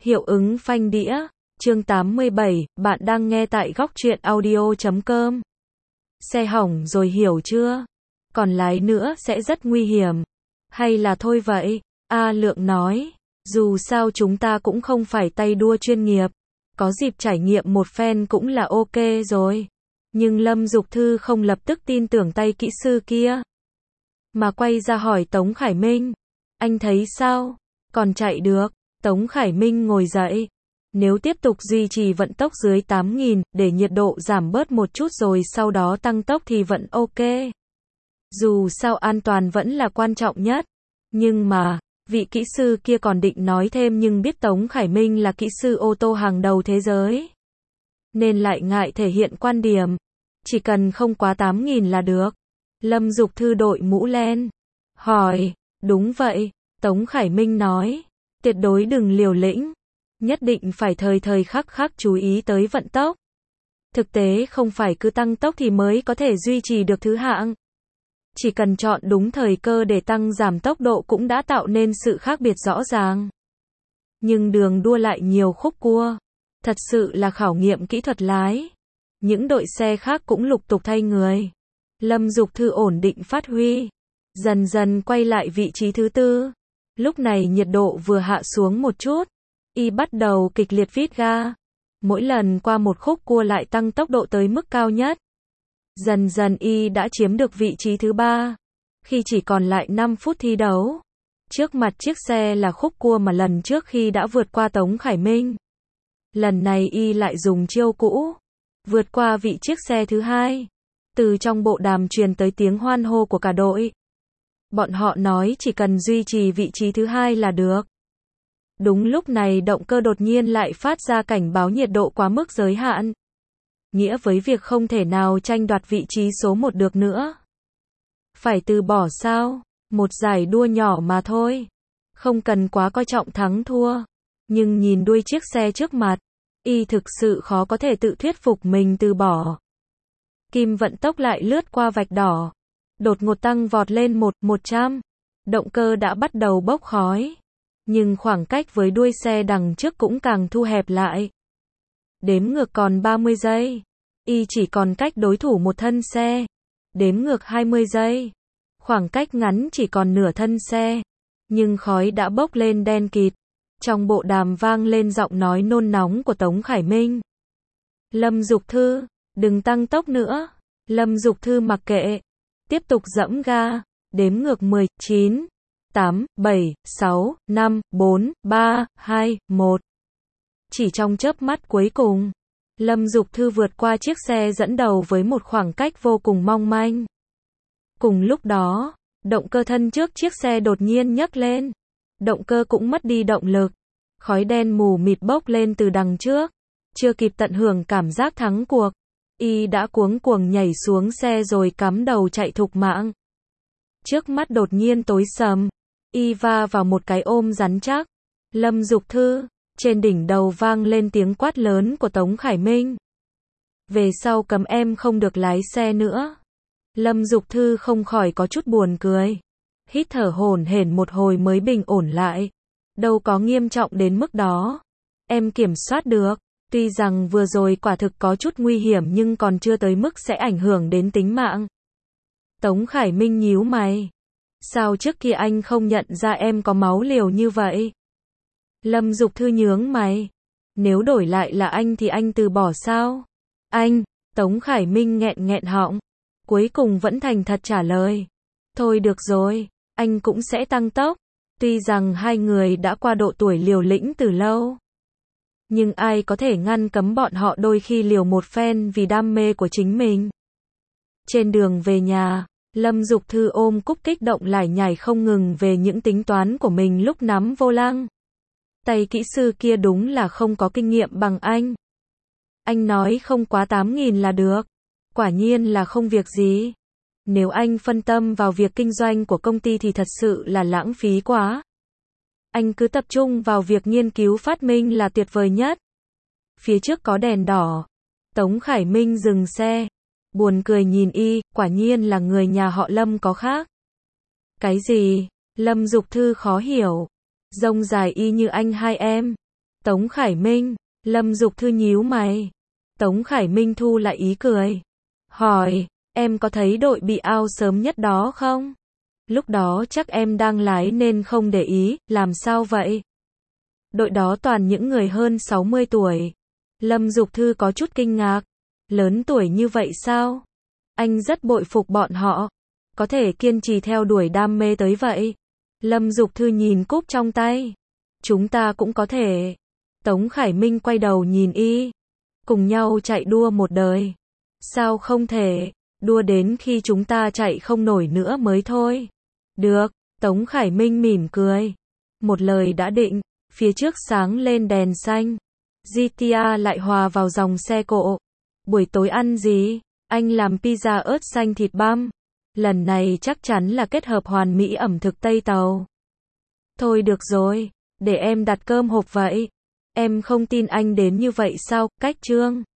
Hiệu ứng phanh đĩa. Chương 87, bạn đang nghe tại góc truyện audio.com. Xe hỏng rồi hiểu chưa? Còn lái nữa sẽ rất nguy hiểm. Hay là thôi vậy? A Lượng nói. Dù sao chúng ta cũng không phải tay đua chuyên nghiệp. Có dịp trải nghiệm một phen cũng là ok rồi. Nhưng Lâm Dục Thư không lập tức tin tưởng tay kỹ sư kia. Mà quay ra hỏi Tống Khải Minh. Anh thấy sao? Còn chạy được. Tống Khải Minh ngồi dậy. Nếu tiếp tục duy trì vận tốc dưới 8.000, để nhiệt độ giảm bớt một chút rồi sau đó tăng tốc thì vẫn ok. Dù sao an toàn vẫn là quan trọng nhất. Nhưng mà, vị kỹ sư kia còn định nói thêm nhưng biết Tống Khải Minh là kỹ sư ô tô hàng đầu thế giới. Nên lại ngại thể hiện quan điểm. Chỉ cần không quá 8.000 là được. Lâm Dục Thư đội mũ len. Hỏi, đúng vậy, Tống Khải Minh nói. Tuyệt đối đừng liều lĩnh. Nhất định phải thời thời khắc khắc chú ý tới vận tốc. Thực tế không phải cứ tăng tốc thì mới có thể duy trì được thứ hạng. Chỉ cần chọn đúng thời cơ để tăng giảm tốc độ cũng đã tạo nên sự khác biệt rõ ràng. Nhưng đường đua lại nhiều khúc cua. Thật sự là khảo nghiệm kỹ thuật lái. Những đội xe khác cũng lục tục thay người. Lâm Dục Thư ổn định phát huy. Dần dần quay lại vị trí thứ tư. Lúc này nhiệt độ vừa hạ xuống một chút. Y bắt đầu kịch liệt vít ga. Mỗi lần qua một khúc cua lại tăng tốc độ tới mức cao nhất. Dần dần Y đã chiếm được vị trí thứ ba. Khi chỉ còn lại 5 phút thi đấu. Trước mặt chiếc xe là khúc cua mà lần trước khi đã vượt qua Tống Khải Minh. Lần này Y lại dùng chiêu cũ. Vượt qua vị chiếc xe thứ hai. Từ trong bộ đàm truyền tới tiếng hoan hô của cả đội. Bọn họ nói chỉ cần duy trì vị trí thứ hai là được. Đúng lúc này động cơ đột nhiên lại phát ra cảnh báo nhiệt độ quá mức giới hạn. Nghĩa với việc không thể nào tranh đoạt vị trí số 1 được nữa. Phải từ bỏ sao? Một giải đua nhỏ mà thôi. Không cần quá coi trọng thắng thua. Nhưng nhìn đuôi chiếc xe trước mặt, Y thực sự khó có thể tự thuyết phục mình từ bỏ. Kim vận tốc lại lướt qua vạch đỏ. Đột ngột tăng vọt lên 100. Động cơ đã bắt đầu bốc khói. Nhưng khoảng cách với đuôi xe đằng trước cũng càng thu hẹp lại. Đếm ngược còn 30 giây. Y chỉ còn cách đối thủ một thân xe. Đếm ngược 20 giây. Khoảng cách ngắn chỉ còn nửa thân xe. Nhưng khói đã bốc lên đen kịt. Trong bộ đàm vang lên giọng nói nôn nóng của Tống Khải Minh. Lâm Dục Thư, đừng tăng tốc nữa. Lâm Dục Thư mặc kệ. Tiếp tục giẫm ga. Đếm ngược 10, 9, 8, 7, 6, 5, 4, 3, 2, 1. Chỉ trong chớp mắt cuối cùng, Lâm Dục Thư vượt qua chiếc xe dẫn đầu với một khoảng cách vô cùng mong manh. Cùng lúc đó, động cơ thân trước chiếc xe đột nhiên nhấc lên. Động cơ cũng mất đi động lực. Khói đen mù mịt bốc lên từ đằng trước. Chưa kịp tận hưởng cảm giác thắng cuộc, Y đã cuống cuồng nhảy xuống xe rồi cắm đầu chạy thục mạng. Trước mắt đột nhiên tối sầm. Y va vào một cái ôm rắn chắc. Lâm Dục Thư. Trên đỉnh đầu vang lên tiếng quát lớn của Tống Khải Minh. Về sau cấm em không được lái xe nữa. Lâm Dục Thư không khỏi có chút buồn cười. Hít thở hổn hển một hồi mới bình ổn lại. Đâu có nghiêm trọng đến mức đó. Em kiểm soát được. Tuy rằng vừa rồi quả thực có chút nguy hiểm nhưng còn chưa tới mức sẽ ảnh hưởng đến tính mạng. Tống Khải Minh nhíu mày. Sao trước kia anh không nhận ra em có máu liều như vậy? Lâm Dục Thư nhướng mày. Nếu đổi lại là anh thì anh từ bỏ sao? Anh, Tống Khải Minh nghẹn nghẹn họng. Cuối cùng vẫn thành thật trả lời. Thôi được rồi, anh cũng sẽ tăng tốc. Tuy rằng hai người đã qua độ tuổi liều lĩnh từ lâu. Nhưng ai có thể ngăn cấm bọn họ đôi khi liều một phen vì đam mê của chính mình. Trên đường về nhà, Lâm Dục Thư ôm Cúc kích động lải nhải không ngừng về những tính toán của mình lúc nắm vô lăng. Tay kỹ sư kia đúng là không có kinh nghiệm bằng anh. Anh nói không quá 8.000 là được. Quả nhiên là không việc gì. Nếu anh phân tâm vào việc kinh doanh của công ty thì thật sự là lãng phí quá. Anh cứ tập trung vào việc nghiên cứu phát minh là tuyệt vời nhất. Phía trước có đèn đỏ. Tống Khải Minh dừng xe. Buồn cười nhìn Y, quả nhiên là người nhà họ Lâm có khác. Cái gì? Lâm Dục Thư khó hiểu. Rông dài y như anh hai em. Tống Khải Minh, Lâm Dục Thư nhíu mày. Tống Khải Minh thu lại ý cười. Hỏi, em có thấy đội bị out sớm nhất đó không? Lúc đó chắc em đang lái nên không để ý, làm sao vậy? Đội đó toàn những người hơn 60 tuổi. Lâm Dục Thư có chút kinh ngạc. Lớn tuổi như vậy sao? Anh rất bội phục bọn họ. Có thể kiên trì theo đuổi đam mê tới vậy. Lâm Dục Thư nhìn cúp trong tay. Chúng ta cũng có thể. Tống Khải Minh quay đầu nhìn y. Cùng nhau chạy đua một đời. Sao không thể? Đua đến khi chúng ta chạy không nổi nữa mới thôi. Được, Tống Khải Minh mỉm cười. Một lời đã định, phía trước sáng lên đèn xanh. GTA lại hòa vào dòng xe cộ. Buổi tối ăn gì? Anh làm pizza ớt xanh thịt băm. Lần này chắc chắn là kết hợp hoàn mỹ ẩm thực Tây Tàu. Thôi được rồi, để em đặt cơm hộp vậy. Em không tin anh đến như vậy sao, Cách Trương?